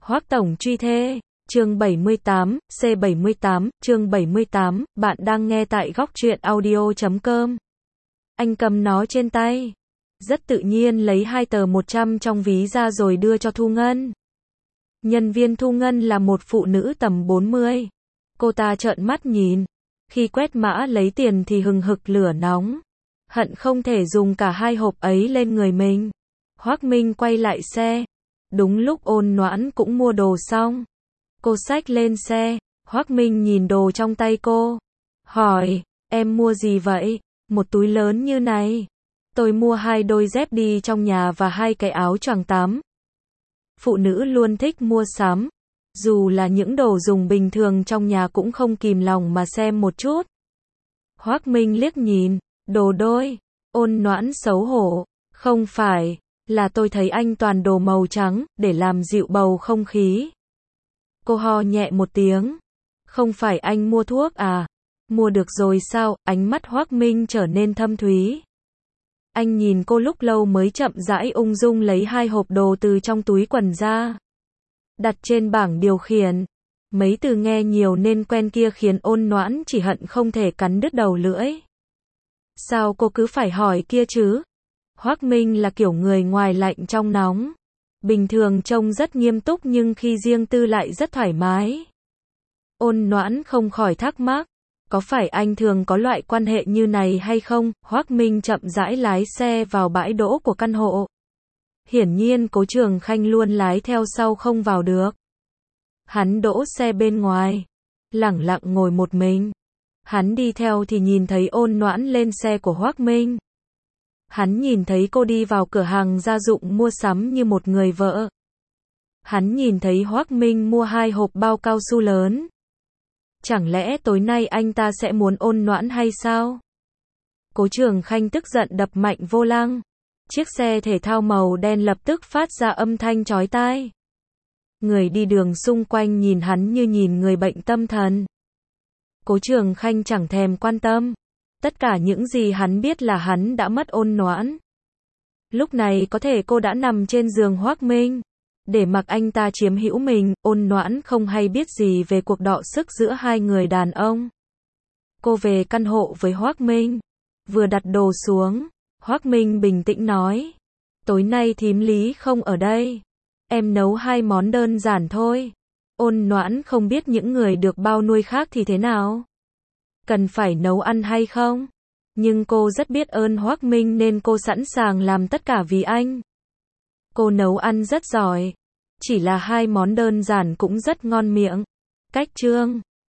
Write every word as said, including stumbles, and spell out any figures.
Hoắc tổng truy thê, chương bảy mươi tám, C bảy mươi tám, chương bảy mươi tám, bạn đang nghe tại góc truyện audio chấm com. Anh cầm nó trên tay, rất tự nhiên lấy hai tờ một trăm trong ví ra rồi đưa cho Thu Ngân. Nhân viên Thu Ngân là một phụ nữ tầm bốn mươi. Cô ta trợn mắt nhìn, khi quét mã lấy tiền thì hừng hực lửa nóng, hận không thể dùng cả hai hộp ấy lên người mình. Hoắc Minh quay lại xe, đúng lúc Ôn Noãn cũng mua đồ xong. Cô xách lên xe, Hoắc Minh nhìn đồ trong tay cô, hỏi, em mua gì vậy? Một túi lớn như này. Tôi mua hai đôi dép đi trong nhà và hai cái áo choàng tắm. Phụ nữ luôn thích mua sắm, dù là những đồ dùng bình thường trong nhà cũng không kìm lòng mà xem một chút. Hoắc Minh liếc nhìn, đồ đôi. Ôn Noãn xấu hổ, không phải, là tôi thấy anh toàn đồ màu trắng, để làm dịu bầu không khí. Cô ho nhẹ một tiếng, không phải anh mua thuốc à? Mua được rồi sao? Ánh mắt Hoắc Minh trở nên thâm thúy. Anh nhìn cô lúc lâu mới chậm rãi ung dung lấy hai hộp đồ từ trong túi quần ra, đặt trên bảng điều khiển. Mấy từ nghe nhiều nên quen kia khiến Ôn Noãn chỉ hận không thể cắn đứt đầu lưỡi. Sao cô cứ phải hỏi kia chứ? Hoắc Minh là kiểu người ngoài lạnh trong nóng, bình thường trông rất nghiêm túc nhưng khi riêng tư lại rất thoải mái. Ôn Noãn không khỏi thắc mắc, có phải anh thường có loại quan hệ như này hay không? Hoắc Minh chậm rãi lái xe vào bãi đỗ của căn hộ. Hiển nhiên Cố Trường Khanh luôn lái theo sau không vào được. Hắn đỗ xe bên ngoài, lẳng lặng ngồi một mình. Hắn đi theo thì nhìn thấy Ôn Noãn lên xe của Hoắc Minh. Hắn nhìn thấy cô đi vào cửa hàng gia dụng mua sắm như một người vợ. Hắn nhìn thấy Hoắc Minh mua hai hộp bao cao su lớn. Chẳng lẽ tối nay anh ta sẽ muốn Ôn Noãn hay sao? Cố Trường Khanh tức giận đập mạnh vô lăng. Chiếc xe thể thao màu đen lập tức phát ra âm thanh chói tai. Người đi đường xung quanh nhìn hắn như nhìn người bệnh tâm thần. Cố Trường Khanh chẳng thèm quan tâm. Tất cả những gì hắn biết là hắn đã mất Ôn Noãn. Lúc này có thể cô đã nằm trên giường Hoắc Minh, để mặc anh ta chiếm hữu mình. Ôn Noãn không hay biết gì về cuộc đọ sức giữa hai người đàn ông. Cô về căn hộ với Hoắc Minh, vừa đặt đồ xuống, Hoắc Minh bình tĩnh nói, tối nay thím Lý không ở đây, em nấu hai món đơn giản thôi. Ôn Noãn không biết những người được bao nuôi khác thì thế nào, cần phải nấu ăn hay không, nhưng cô rất biết ơn Hoắc Minh nên cô sẵn sàng làm tất cả vì anh. Cô nấu ăn rất giỏi, chỉ là hai món đơn giản cũng rất ngon miệng. Cách chương